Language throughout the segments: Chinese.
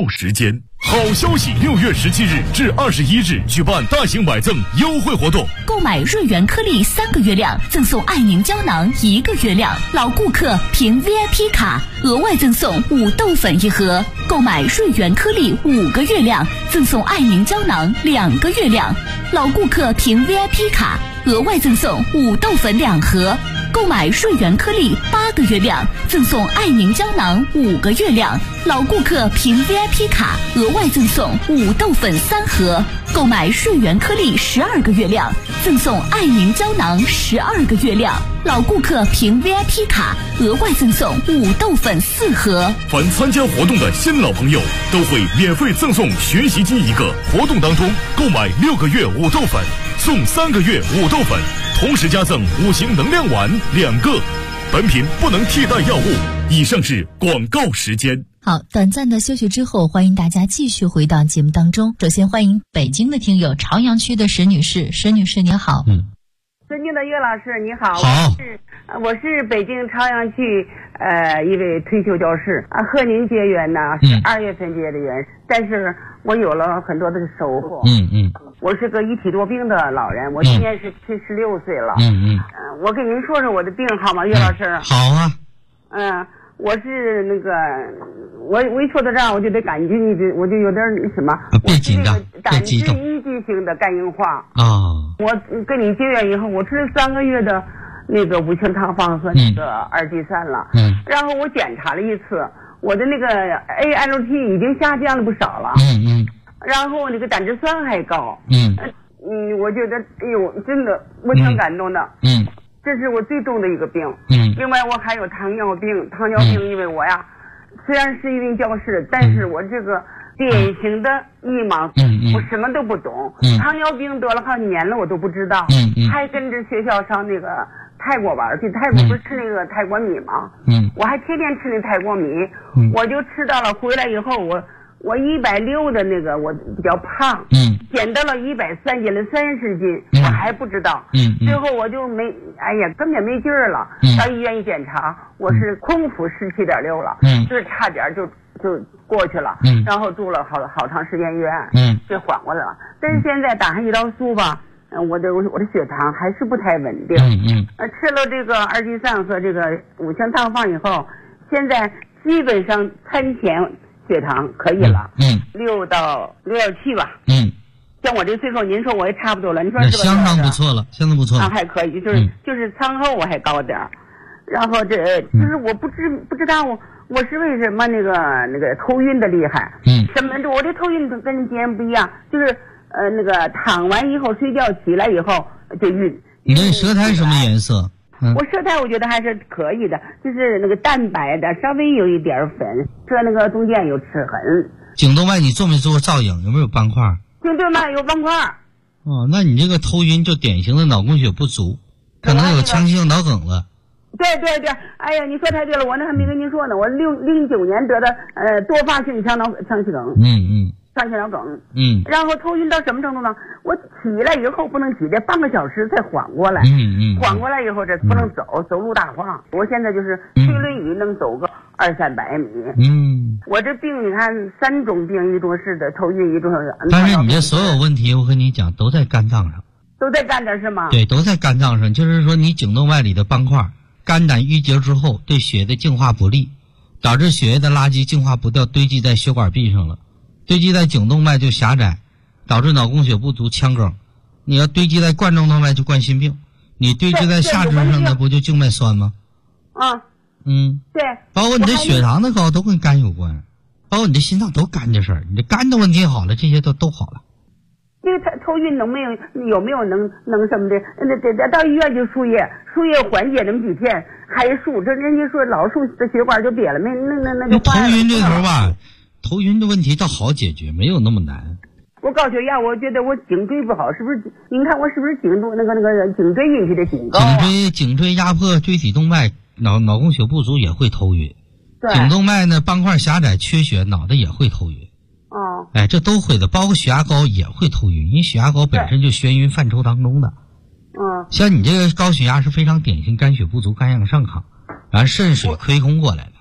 购时间。好消息！6月17日至21日举办大型买赠优惠活动， 购买瑞元颗粒3个月量，赠送爱凝胶囊1个月量，老顾客凭 VIP 卡额外赠送5豆粉1盒；购买瑞元颗粒5个月量，赠送爱凝胶囊2个月量，老顾客凭 VIP 卡额外赠送5豆粉2盒；购买瑞元颗粒8个月量，赠送爱凝胶囊5个月量，老顾客凭 VIP 卡额外赠送5豆粉3盒；购买瑞元颗粒12个月量，赠送爱凝胶囊12个月量，老顾客凭 VIP 卡额外赠送5豆粉4盒。 凡参加活动的新老朋友都会免费赠送学习机1个。活动当中购买6个月5豆粉，送3个月5豆粉，同时加赠5行能量丸2个。本品不能替代药物。以上是广告时间。 好，短暂的休息之后，欢迎大家继续回到节目当中。首先欢迎北京的听友朝阳区的石女士。石女士您好。 尊敬的岳老师你好。 好， 我是北京朝阳区一位退休教师啊，和您结缘呢是2月份结的缘，但是我有了很多的收获。我是个1体多病的老人，我今年是76岁了。我跟您说说我的病好吗，岳老师？ 好啊。 我是那个，我一说到这儿我就得感觉我就有点什么， 别紧张， 胆汁淤积性的肝硬化啊。 我跟你结缘以后，我吃了3个月的那个五香汤方和那个二级散了。然后我检查了一次，我的那个 ALT 已经下降了不少了。然后那个胆汁酸还高。我觉得哎呦，真的我挺感动的。这是我最重的一个病。另外我还有糖尿病。因为我呀虽然是一名教师，但是我这个典型的迷茫。我什么都不懂。糖尿病得了好几年了，我都不知道。还跟着学校上那个泰国玩去，泰国不是吃那个泰国米吗？我还天天吃那泰国米。我就吃到了，回来以后我160的那个我比较胖。减到了130斤了30斤，我还不知道。最后我就根本没劲儿了。到医院一检查，我是空腹17.6了。就是差点就过去了。然后住了好长时间医院。就缓过来了。但是现在打上胰岛素吧，我的血糖还是不太稳定。吃了这个二级散和这个五香汤方以后，现在基本上餐前血糖可以了。6到6.7吧。像我这岁数，您说我也差不多了，你说是吧？ 相当不错了，相当不错了。 还可以，就是餐后我还高点儿。然后就是我不知道我是为什么那个头晕的厉害。什么我这头晕跟别人不一样，就是那个躺完以后睡觉起来以后就晕。 你那舌苔什么颜色？ 我舌苔我觉得还是可以的，就是那个淡白的，稍微有一点粉，这那个中间有齿痕。 颈动脉你做没做过造影？有没有斑块？ 颈动脉有斑块。 那你这个头晕就典型的脑供血不足，可能有腔性脑梗了。 对，哎呀，你说太对了，我那还没跟您说呢，我09年得的多发性腔气梗。上血脑梗。然后头晕到什么程度呢？我起来以后不能起来半个小时才缓过来。缓过来以后这不能走路大晃。我现在就是推轮椅能走个200-300米。我这病你看3种病，一种是的头晕，一种是。 但是你这所有问题我跟你讲都在肝脏上。 都在肝脏是吗？ 对，都在肝脏上。就是说你颈动脉里的斑块，肝胆淤结之后对血的净化不利，导致血液的垃圾净化不掉，堆积在血管壁上了。堆积在颈动脉就狭窄，导致脑供血不足、腔梗。你要堆积在冠状动脉就冠心病，你堆积在下肢上的不就静脉酸吗？对。包括你的血糖的高都跟肝有关，包括你的心脏都肝的事儿。你的肝的问题好了，这些都好了。 这个头晕有没有能什么的？得到医院就输液缓解那么几天，还输这人家说老输这血管就瘪了，那就头晕这头吧。头晕的问题倒好解决，没有那么难。 我高血压，我觉得我颈椎不好，是不是？您看我是不是颈椎引起的颈高？ 颈椎压迫椎体动脉，脑供血不足也会头晕。颈动脉呢斑块狭窄缺血，脑袋也会头晕。这都会的，包括血压高也会头晕，因为血压高本身就眩晕范畴当中的。像你这个高血压是非常典型肝血不足、肝阳上亢，然后肾水亏空过来的。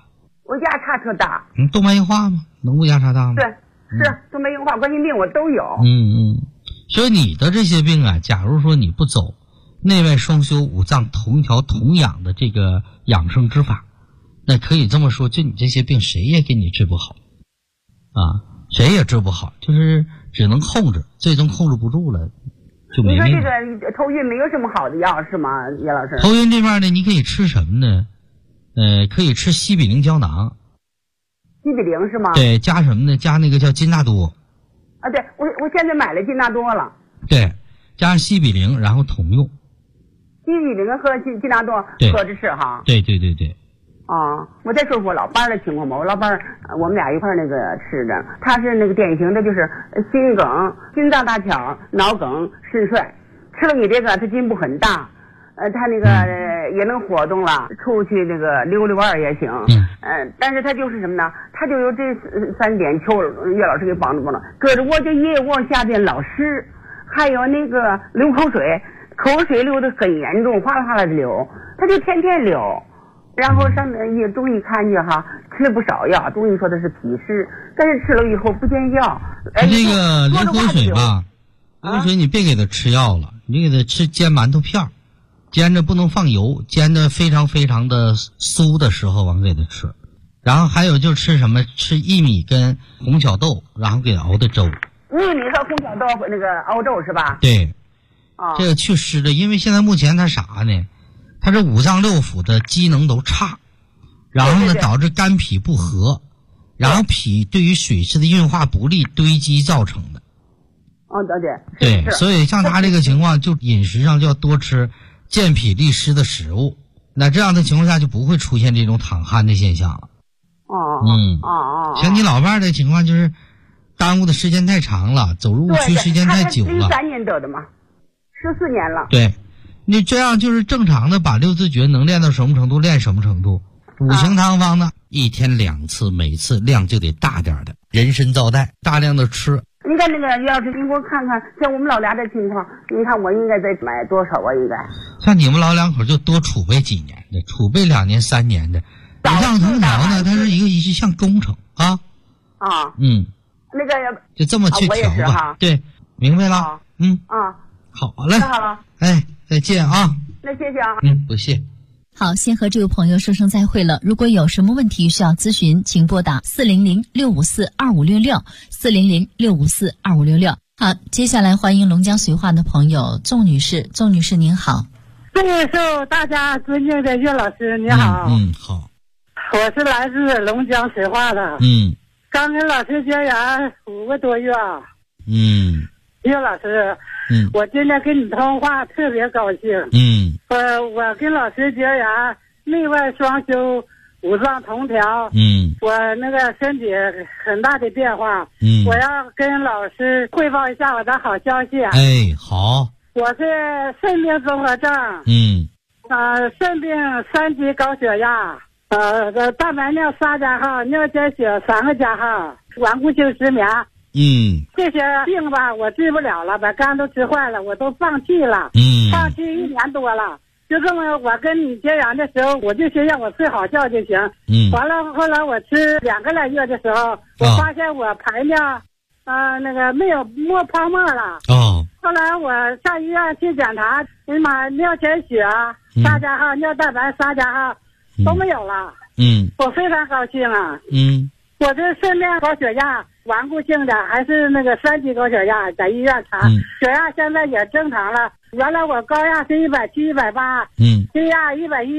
我压差特大。 动脉硬化吗？能不压差大吗？ 对，是动脉硬化、冠心病我都有。 所以你的这些病啊，假如说你不走内外双修、五脏同调同养的这个养生之法，那可以这么说，就你这些病谁也给你治不好啊，谁也治不好，就是只能控制，最终控制不住了就没命了。 你说这个头晕没有什么好的药是吗，叶老师？ 头晕这边呢，你可以吃什么呢？可以吃西比灵胶囊。 西比灵是吗？ 对，加什么呢？加那个叫金纳多。 啊，对，我现在买了金纳多了。 对，加上西比灵，然后统用。 西比灵和金纳多合着吃哈。 对对对对。 我再说说我老伴儿的情况吧。我老伴儿，我们俩一块儿那个吃的，他是那个典型的就是心梗、心脏搭桥、脑梗、肾衰。吃了你这个，他进步很大。他那个也能活动了，出去那个溜溜弯也行。但是他就是什么呢？他就有这3点，求岳老师给帮助了。搁着我就夜往下边老湿，还有那个流口水，口水流得很严重，哗啦哗啦的流，他就天天流。然后上中医看去哈，吃了不少药，中医说的是脾湿，但是吃了以后不见药。 这个流口水吧，流口水你别给他吃药了，你给他吃煎馒头片儿。煎着不能放油，煎的非常非常的酥的时候往给他吃。然后还有就吃什么？吃薏米跟红小豆，然后给他熬的粥。 薏米和红小豆那个熬粥是吧？ 对。这个祛湿的，因为现在目前他啥呢？他这五脏六腑的机能都差，然后呢导致肝脾不和，然后脾对于水湿的运化不利堆积造成的。对，所以像他这个情况，就饮食上就要多吃健脾利湿的食物，那这样的情况下就不会出现这种淌汗的现象了。像你老伴儿的情况就是耽误的时间太长了，走入误区时间太久了。 13年得的嘛，14年了。 对，你这样就是正常的把六字诀能练到什么程度练什么程度。五行汤方呢，1天2次，每次量就得大点的，人参皂苷大量的吃。 你看那个岳老师，你给我看看，像我们老俩这情况，你看我应该再买多少啊？应该像你们老两口就多储备几年的，储备2年3年的。五脏同调呢，它是一项工程啊。 那个就这么去调吧。对，明白了。好嘞。 好了。 哎，再见啊。 那谢谢啊。 不谢。 好，先和这位朋友说声再会了。如果有什么问题需要咨询，请拨打400-654-2566，400-654-2566。好，接下来欢迎龙江绥化的朋友仲女士。仲女士您好。 最受大家尊敬的岳老师你好。 好。 我是来自龙江绥化的。刚跟老师结缘5个多月。岳老师，我今天跟你通话特别高兴。我跟老师结缘，内外双修，五脏同调。我那个身体很大的变化。我要跟老师汇报一下我的好消息。 哎，好。 我是肾病综合症。肾病3级高血压，蛋白尿3加号，尿检血3个加号，顽固性失眠。这些病吧我治不了了，把肝都吃坏了，我都放弃了。放弃1年多了。就这么我跟你结缘的时候，我就先让我睡好觉就行。完了后来我吃2个来月的时候，我发现我排尿那个没有泡沫了。后来我上医院去检查，哎呀妈，尿检血3加号，尿蛋白3加号都没有了。我非常高兴啊。我这肾病高血压顽固性的，还是那个3级高血压，在医院查，血压现在也正常了。原来我高压是170、180，低压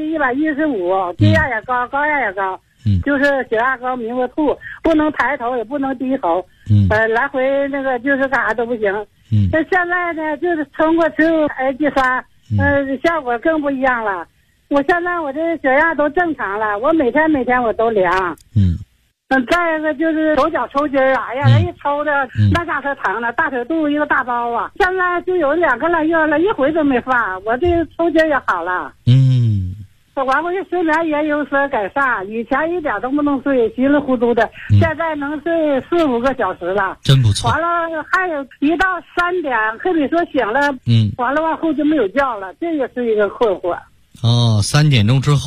110、115，低压也高，高压也高，就是血压高迷糊吐，不能抬头也不能低头，来回那个就是干啥都不行。那现在呢，就是通过吃AG3，效果更不一样了。我现在我这血压都正常了，我每天我都量。再一个就是手脚抽筋儿，哎呀，一抽的那家伙疼的，大腿肚一个大包啊！现在就有2个来月了，一回都没犯，我这抽筋也好了。完我这睡眠也有所改善，以前一点都不能睡，稀里糊涂的，现在能睡4、5个小时了， 真不错。 完了还有一到3点，可比说醒了，完了往后就没有觉了，这也是一个困惑。 3点钟之后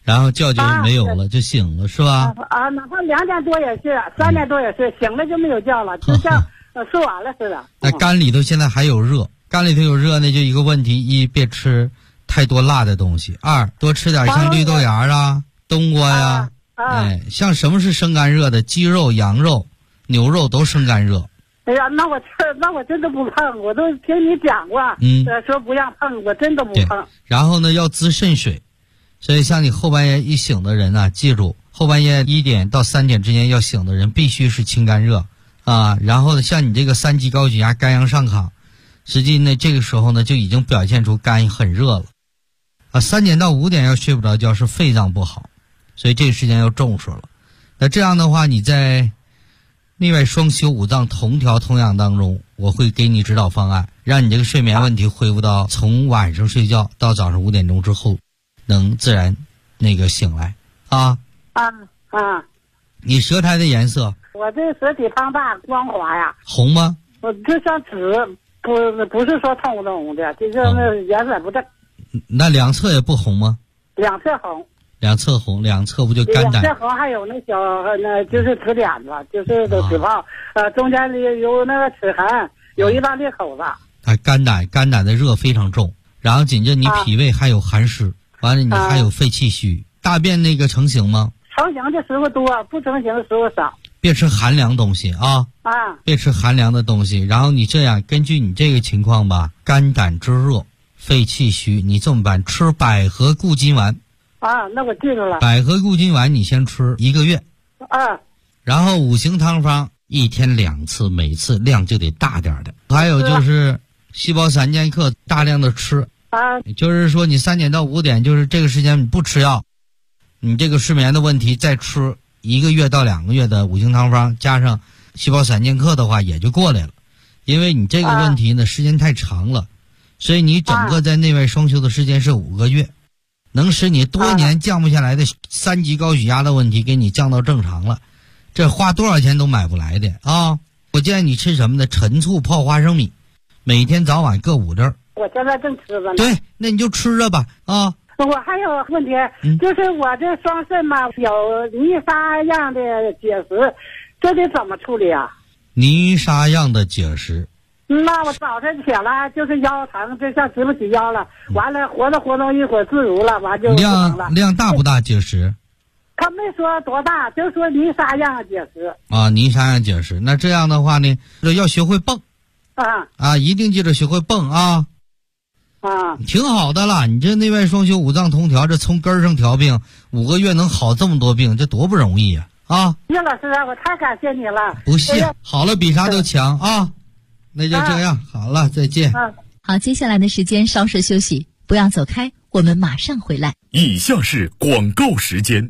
然后觉就没有了，就醒了，是吧？ 哪怕2点多也是，3点多也是，醒了就没有觉了，就像睡完了似的。 那肝里头现在还有热，肝里头有热呢，就一个问题：一，别吃太多辣的东西；二，多吃点像绿豆芽啊、冬瓜呀。像什么是生肝热的？鸡肉、羊肉、牛肉都生肝热。 哎呀，那我真的不碰，我都听你讲过，说不让碰，我真的不碰。 然后呢，要滋肾水，所以像你后半夜一醒的人啊，记住，后半夜1点到3点之间要醒的人，必须是清肝热啊。然后呢，像你这个3级高血压、肝阳上亢，实际呢这个时候呢就已经表现出肝很热了啊。3点到5点要睡不着觉，是肺脏不好，所以这个时间要重视了。那这样的话，你在内外双修5脏同调同养当中，我会给你指导方案，让你这个睡眠问题恢复到从晚上睡觉到早上5点钟之后能自然醒来啊。你舌苔的颜色？ 我这舌体胖大光滑呀。 红吗？ 我就像纸，不是说通红的，就是那颜色不正。 那两侧也不红吗？ 两侧红。 两侧红，两侧不就肝胆？ 两侧红，还有那小就是齿点子，就是齿泡，中间有那个齿痕，有一大裂口子。 肝胆的热非常重，然后紧着你脾胃还有寒湿，完了你还有肺气虚。大便成型吗？ 成型的时候多，不成型的时候少。 别吃寒凉东西啊！别吃寒凉的东西。然后你这样，根据你这个情况吧，肝胆之热，肺气虚，你这么办，吃百合固金丸。 那我记住了。百合固金丸你先吃1个月。然后5行汤方1天2次，每次量就得大点的。还有就是细胞3剑客大量的吃。就是说你3点到5点，就是这个时间你不吃药，你这个睡眠的问题再吃1个月到2个月的5行汤方，加上细胞3剑客的话也就过来了。因为你这个问题呢时间太长了，所以你整个在内外双修的时间是5个月。能使你多年降不下来的3级高血压的问题给你降到正常了，这花多少钱都买不来的啊！我建议你吃什么呢？陈醋泡花生米，每天早晚各5粒。 我现在正吃着呢。 对，那你就吃着吧啊！ 我还有问题，就是我这双肾嘛有泥沙样的结石，这得怎么处理啊？ 泥沙样的结石。 那我早晨起来就是腰疼，就像直不起腰了。完了活动一会儿自如了，完就量大不大结石？ 他没说多大，就说泥沙样结石。 泥沙样结石。那这样的话呢，要学会蹦。一定记着学会蹦啊。挺好的了，你这内外双修5脏同调，这从根上调病5个月能好这么多病，这多不容易啊！ 叶老师，我太感谢你了。 不谢，好了，比啥都强啊！那就这样，好了，再见。 好，接下来的时间稍事休息，不要走开，我们马上回来。 以下是广告时间。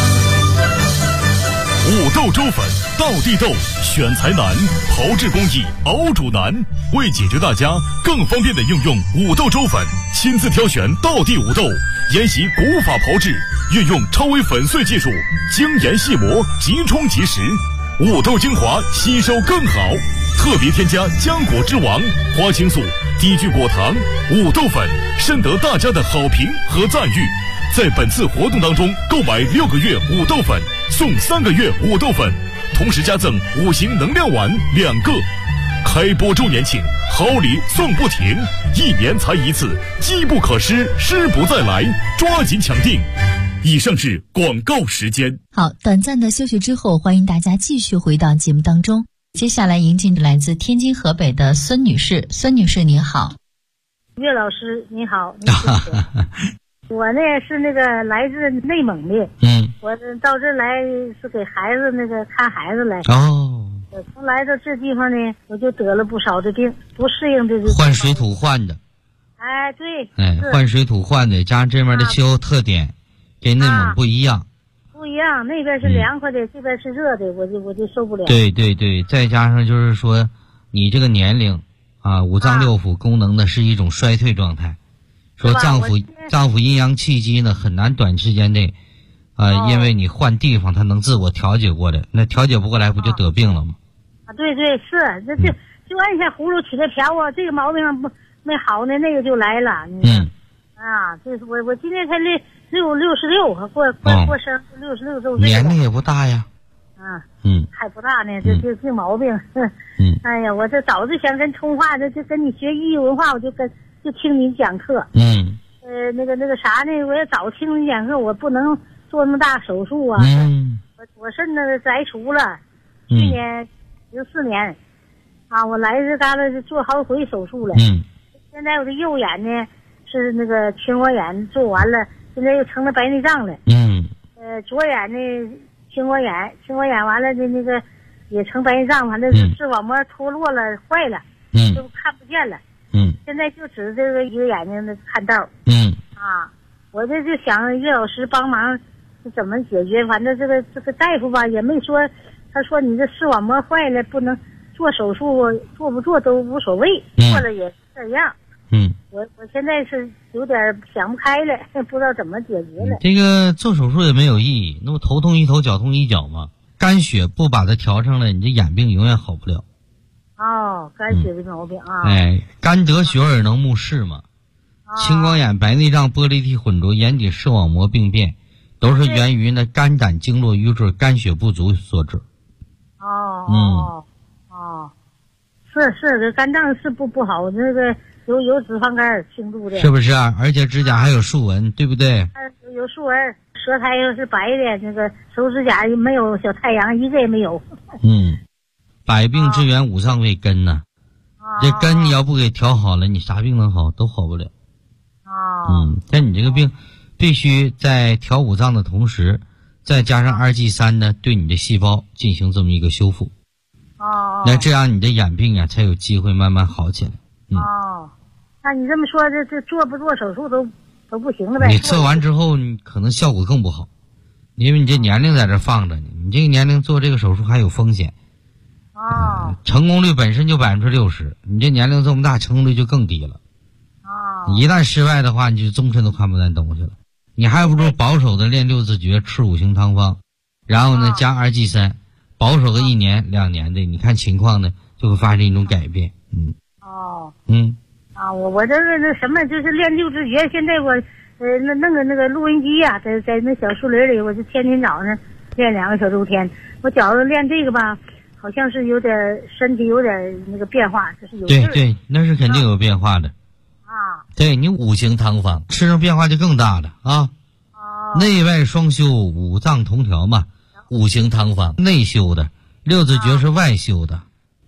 五豆粥粉，道地豆，选材难，炮制工艺，熬煮难。为解决大家更方便的应用五豆粥粉，亲自挑选道地五豆，研习古法炮制，运用超微粉碎技术，精研细磨，即冲即食，五豆精华吸收更好。特别添加浆果之王、花青素、低聚果糖、五豆粉，深得大家的好评和赞誉。在本次活动当中，购买6个月五豆粉送3个月五豆粉，同时加赠5行能量丸2个。开播周年庆，好礼送不停，1年才1次，机不可失，失不再来，抓紧抢订。以上是广告时间。 好，短暂的休息之后，欢迎大家继续回到节目当中。接下来迎进来自天津河北的孙女士。孙女士您好。 岳老师你好。我呢是来自内蒙的。我到这来是给孩子看孩子来。我从来到这地方呢，我就得了不少的病，不适应这个换水土换的。 对。 换水土换的，加上这边的气候特点跟内蒙不一样。 不一样，那边是凉快的，这边是热的，我就受不了。 对，再加上就是说，你这个年龄5脏6腑功能呢是一种衰退状态。说脏腑阴阳气机呢很难短时间内，因为你换地方它能自我调节过来，那调节不过来不就得病了吗？ 对，是，就按下葫芦起的瓢啊，这个毛病没好呢，那个就来了。这是我今天才 66，过生66周岁。 年龄也不大呀。 还不大呢，这毛病。哎呀，我这早就想跟通话，就跟你学艺文化，我就听你讲课。那个啥呢，我也早听你讲课，我不能做那么大手术啊。我肾呢摘除了，去年04年啊，我来这旮瘩做好几回手术了。现在我的右眼呢是那个青光眼做完了，现在又成了白内障了。左眼呢青光眼完了的那个也成白内障，完了视网膜脱落了，坏了，就看不见了。现在就指这个一个眼睛的看道。我这就想岳老师帮忙怎么解决，反正这个大夫吧也没说，他说你这视网膜坏了不能做手术，做不做都无所谓，做了也这样。我现在是有点想不开了，不知道怎么解决了。 这个做手术也没有意义，那不头痛一头，脚痛一脚吗？肝血不把它调上来，你这眼病永远好不了。 肝血的毛病啊。 肝得血而能目视嘛。青光眼、白内障、玻璃体混浊、眼底视网膜病变，都是源于那肝胆经络瘀滞、肝血不足所致。 是这肝脏是不好，那个有脂肪肝轻度的， 是不是啊？而且指甲还有竖纹，对不对？ 有竖纹，舌苔又是白的，那个手指甲没有小太阳，一个也没有。百病之源五脏为根呐，这根你要不给调好了，你啥病能好？都好不了。像你这个病，必须在调五脏的同时，再加上2G3呢，对你的细胞进行这么一个修复。那这样你的眼病啊，才有机会慢慢好起来。 那你这么说，这做不做手术都不行了呗？ 你做完之后，你可能效果更不好，因为你这年龄在这放着呢，你这个年龄做这个手术还有风险。成功率本身就60%，你这年龄这么大，成功率就更低了。一旦失败的话，你就终身都看不见东西了。你还不如保守的练6字诀，吃5行汤方，然后呢加2G3，保守个1年2年的，你看情况呢就会发生一种改变。 我这个那什么，就是练6字诀。现在我那个录音机呀，在那小树林里，我就天天早上练2个小周天。我觉着练这个吧，好像是有点身体有点那个变化，就是有对，那是肯定有变化的。对，你5行汤方吃上变化就更大了啊。内外双修，五脏同调嘛。5行汤方内修的，6字诀是外修的。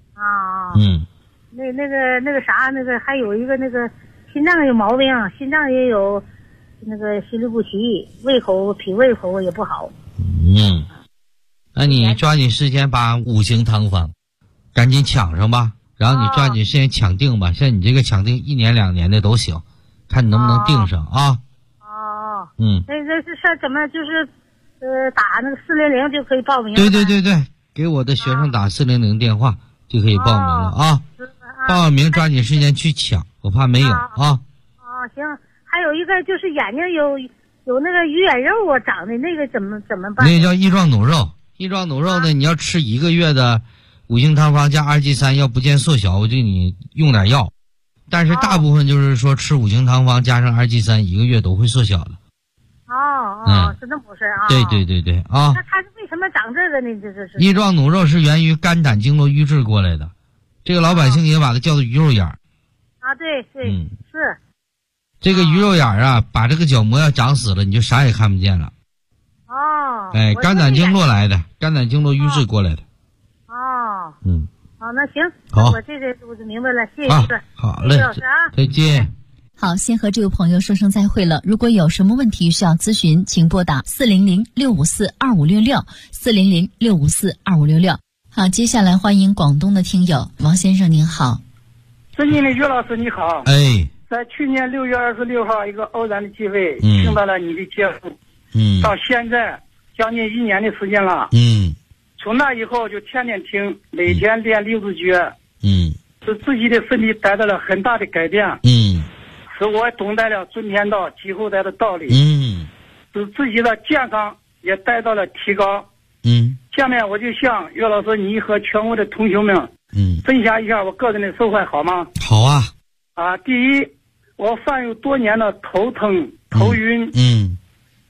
那个啥，那个还有一个那个心脏有毛病，心脏也有那个心律不齐，脾胃口也不好。 那你抓紧时间把5行汤方赶紧抢上吧，然后你抓紧时间抢定吧。像你这个抢定1年2年的都行，看你能不能定上啊。 那是怎么就是打那个400就可以报名？ 对，给我的学生打400电话就可以报名了啊。报完名抓紧时间去抢，我怕没有啊。 行，还有一个就是眼睛有那个鱼眼肉啊，长的那个怎么办？ 那个叫翼状弩肉，翼状弩肉呢，你要吃1个月的5行汤方加2G3，要不见缩小，我就给你用点药。但是大部分就是说吃5行汤方加上2G3，1个月都会缩小了。 是那么回事啊？ 对啊。 那它是为什么长这个呢？这是翼状弩肉是源于肝胆经络瘀滞过来的，这个老百姓也把它叫做鱼肉眼。 对，是。 这个鱼肉眼啊，把这个角膜要长死了，你就啥也看不见了。肝胆经络来的，肝胆经络瘀滞过来的。 那行， 好， 我这我就明白了，谢谢。 好嘞， 谢谢老师啊， 再见。 好，先和这位朋友说声再会了。如果有什么问题需要咨询，请拨打400-654-2566，400-654-2566。好，接下来欢迎广东的听友王先生，您好。 尊敬的岳老师你好。在去年6月26号一个偶然的机会，听到了你的节目，到现在将近1年的时间了。从那以后就天天听，每天练6字诀，使自己的身体得到了很大的改变，使我懂得了尊天道积后代的道理，使自己的健康也得到了提高。下面我就向岳老师你和全国的同学们分享一下我个人的收获，好吗？ 好啊。第一，我患有多年的头疼、头晕，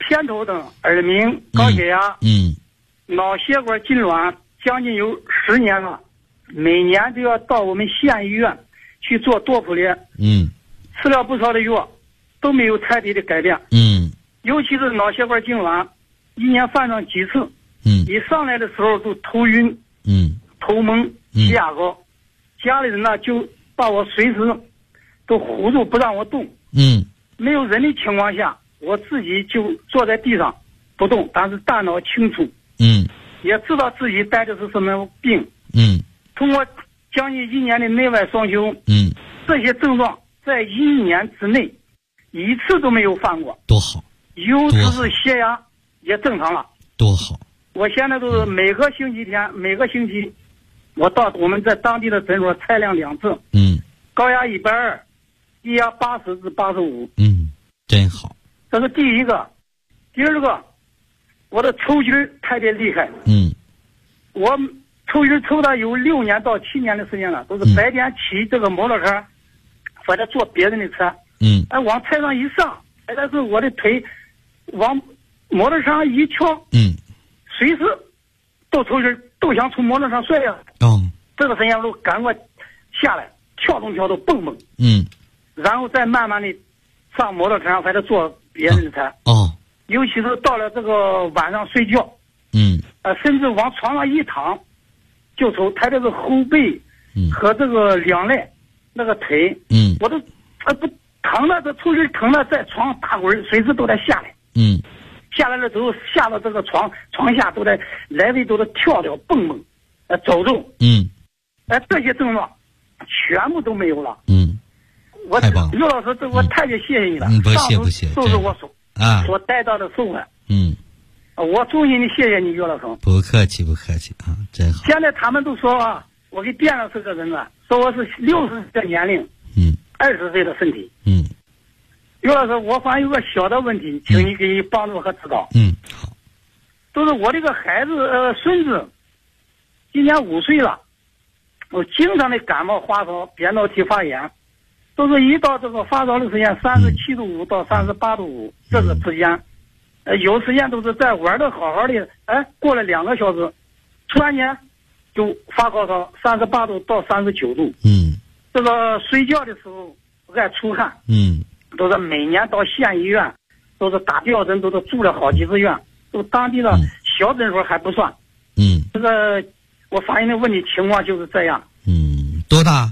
偏头疼、耳鸣、高血压，脑血管痉挛，将近有10年了，每年都要到我们县医院去做多普列，吃了不少的药，都没有太大的改变，尤其是脑血管痉挛，一年犯上几次，一上来的时候就头晕，头蒙，血压高，家里人呢就把我随时都护住不让我动，没有人的情况下，我自己就坐在地上不动，但是大脑清楚，也知道自己带的是什么病，通过将近1年的内外双修，这些症状在1年之内一次都没有犯过， 多好， 尤其是血压也正常了， 多好。 我现在都是每个星期我到我们在当地的诊所采量2次，高压120，低压80至85， 真好。 这是第一个。第二个，我的抽筋特别厉害，我抽筋抽到有6年到7年的时间了，都是白天骑这个摩托车或者坐别人的车，往车上一上，但是我的腿往摩托车上一翘，随时都抽筋，都想从摩托车上摔下来，这个时间我都赶快下来，跳动蹦蹦，然后再慢慢的上摩托车上或者坐别人的车，尤其是到了这个晚上睡觉，甚至往床上一躺就抽，特别是后背和这个两肋那个腿，我都不疼了，这抽筋疼了，在床上打滚，随时都得下来，下来了之后下到这个床下都得来回都得跳蹦蹦，走动，这些症状全部都没有了， 太棒了， 刘老师，这我太谢谢你了， 不谢， 都是我所带到的受害，我衷心的谢谢你，岳老师。 不客气啊，真好。 现在他们都说啊，我给店上这个人了，说我是60岁的年龄，20岁的身体，岳老师，我反正有个小的问题，请你给你帮助和指导。 好。 都是我这个孩子孙子，今年5岁了，我经常的感冒发烧、扁桃体发炎，都是一到这个发烧的时间37度5到38度5这个之间，有时间都是在玩的好好的，过了2个小时，突然间就发高烧，38度到39度，这个睡觉的时候爱出汗，都是每年到县医院，都是打吊针，都是住了好几次院，都当地的小诊所还不算，这个我发现的问题情况就是这样。 多大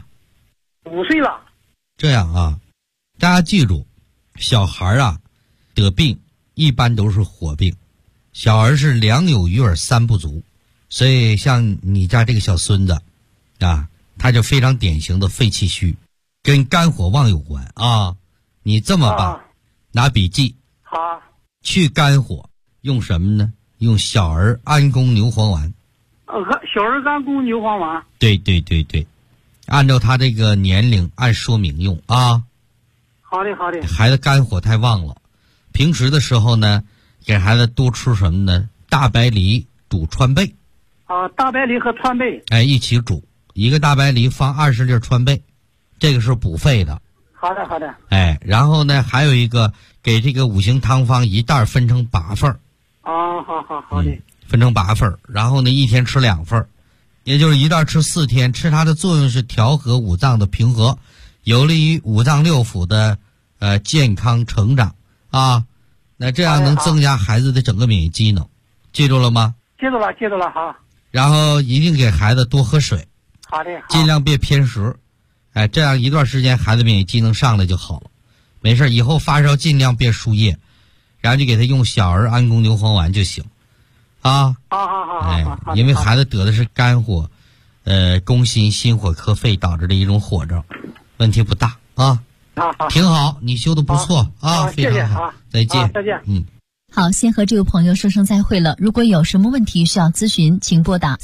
？5岁了。 这样啊，大家记住，小孩啊得病一般都是火病，小儿是2有余而3不足，所以像你家这个小孙子啊，他就非常典型的肺气虚，跟肝火旺有关啊。你这么办，拿笔记， 好， 去肝火用什么呢？用小儿安宫牛黄丸。 小儿安宫牛黄丸。 对，按照他这个年龄按说明用啊。 好的。 孩子肝火太旺了，平时的时候呢，给孩子多吃什么呢？大白梨煮川贝。 大白梨和川贝。 一起煮，一个大白梨放20粒川贝，这个是补肺的。 好的。 然后呢，还有一个给这个5行汤方1袋分成8份儿。 好的。 分成8份儿，然后呢1天吃2份儿，也就是一袋吃4天，吃它的作用是调和五脏的平和，有利于五脏六腑的健康成长啊。那这样能增加孩子的整个免疫机能，记住了吗？ 记住了，好。 然后一定给孩子多喝水。 好的。 尽量别偏食，这样一段时间孩子免疫机能上来就好了。没事，以后发烧尽量别输液，然后就给他用小儿安宫牛黄丸就行。好，因为孩子得的是肝火，攻心火克肺导致的一种火症，问题不大啊。 好， 挺好，你修的不错啊，非常好。再见。 再见。 好，先和这位朋友说声再会了。如果有什么问题需要咨询，请拨打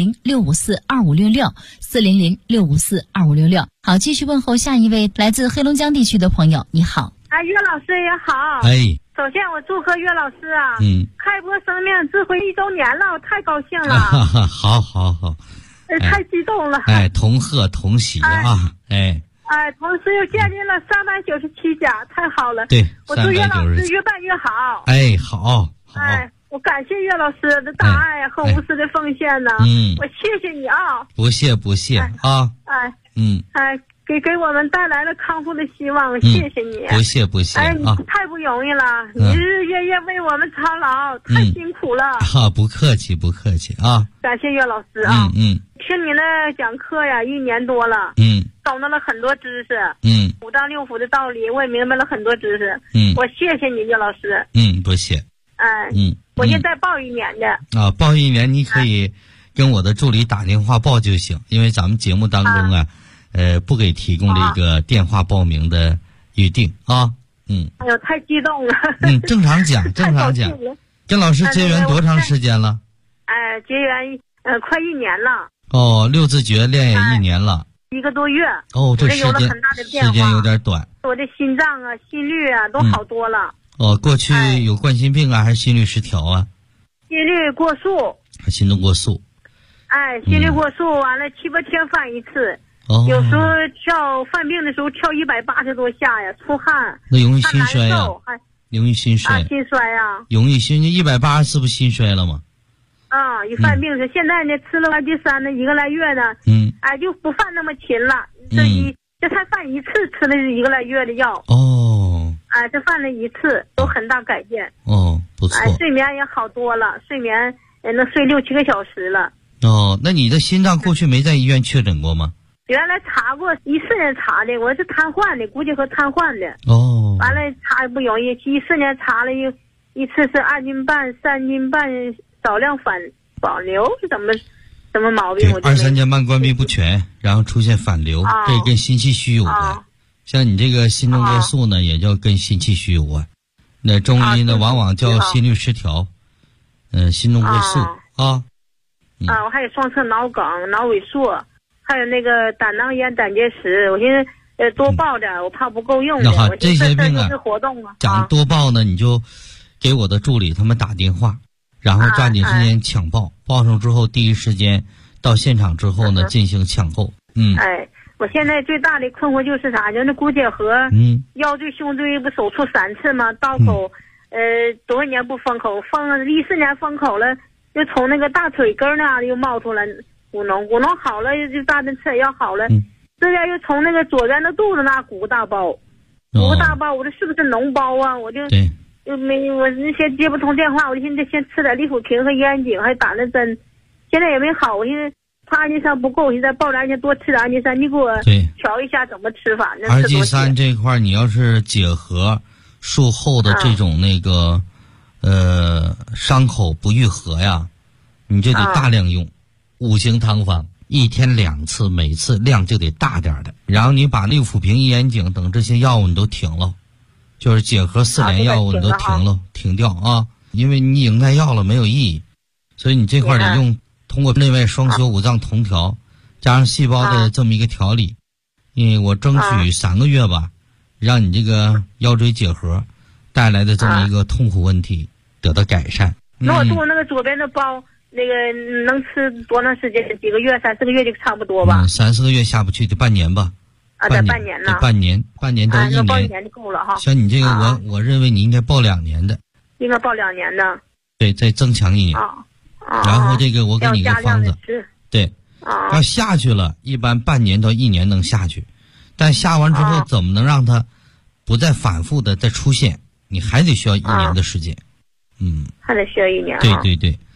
400-654-2566，400-654-2566。好，继续问候下一位来自黑龙江地区的朋友。你好。 岳老师也好。首先我祝贺岳老师啊，开播生命智慧1周年了，我太高兴了。 好， 太激动了。 同贺同喜啊。 同时又建立了397家，太好了。 对， 我祝岳老师越办越好。 好。 我感谢岳老师的大爱和无私的奉献呢。我谢谢你啊。 不谢啊。 给我们带来了康复的希望，谢谢你。 不谢你太不容易了，你日日夜夜为我们操劳，太辛苦了。 不客气啊。 感谢岳老师啊。听你的讲课呀，1年多了。懂得了很多知识。5脏6腑的道理我也明白了很多知识。我谢谢你岳老师。 不谢。 我现在报1年的。 报1年你可以跟我的助理打电话报就行，因为咱们节目当中不给提供这个电话报名的预定啊。 哎呦，太激动了。 正常讲。跟老师结缘多长时间了？ 结缘快1年了。 六字诀练也1年了。 1个多月。 这时间有点短。 我的心脏啊、心率啊都好多了。 过去有冠心病啊，还是心律失调啊？ 心率过速。 心动过速。 心率过速完了7、8天犯一次。有时候犯病的时候跳180多下呀，出汗。 那容易心衰呀。容易心衰。 心衰呀。 容易180是不是心衰了吗？ 一犯病是现在呢，吃了完第3的1个来月呢。就不犯那么勤了。这才犯一次，吃了1个来月的药。这犯了1次，有很大改变。 不错。 睡眠也好多了，睡眠能睡6、7个小时了。 那你的心脏过去没在医院确诊过吗？ 原来查过，14年查的，我是瘫痪的，估计和瘫痪的。完了查不容易，14年查了一次是2斤半、3斤半少量反流，是什么毛病 ？2、3间半关闭不全，然后出现反流，这跟心气虚有关。像你这个心动过速呢，也叫跟心气虚有关。那中医呢，往往叫心律失调。心动过速啊。 我还有双侧脑梗、脑萎缩，还有那个胆囊炎、胆结石。我现在多报点，我怕不够用的。 好，这些病啊，活动啊， 讲多报呢，你就给我的助理他们打电话，然后抓紧时间抢报。报上之后，第一时间到现场之后呢，进行抢购。 我现在最大的困惑就是啥？就那骨结核，腰椎、胸椎不手术3次吗？刀口，多少年不封口，封14年封口了，又从那个大腿根那又冒出来骨脓好了，就大顿吃药好了，这边又从那个左边的肚子那鼓个大包，我这是不是脓包啊？我就那些接不通电话，我就现在先吃点利福平和烟景，还打那针，现在也没好，我现在。氨基酸不够，现在报点，多吃点氨基酸。你给我调一下怎么吃法？ 氨基酸这块，你要是结核术后的这种那个伤口不愈合呀，你就得大量用5型汤方，1天2次，每次量就得大点的。然后你把利福平、烟景等这些药物你都停了，就是结核4联药物你都停掉啊，因为你已经耐药了，没有意义。所以你这块得用。通过内外双修5脏同调，加上细胞的这么一个调理，我争取3个月吧，让你这个腰椎结核带来的这么一个痛苦问题得到改善。 那我肚那个左边的包，那个能吃多长时间？几个月？3、4个月就差不多吧。 3、4个月下不去，得半年吧。 得半年呢。 半年到1年。 报1年就够了哈。 像你这个，我认为你应该报2年的。 应该报2年的。 对，再增强1年。然后这个我给你个方子，对，要下去了，一般半年到1年能下去，但下完之后怎么能让它不再反复的再出现？你还得需要1年的时间， 还得需要1年。 对。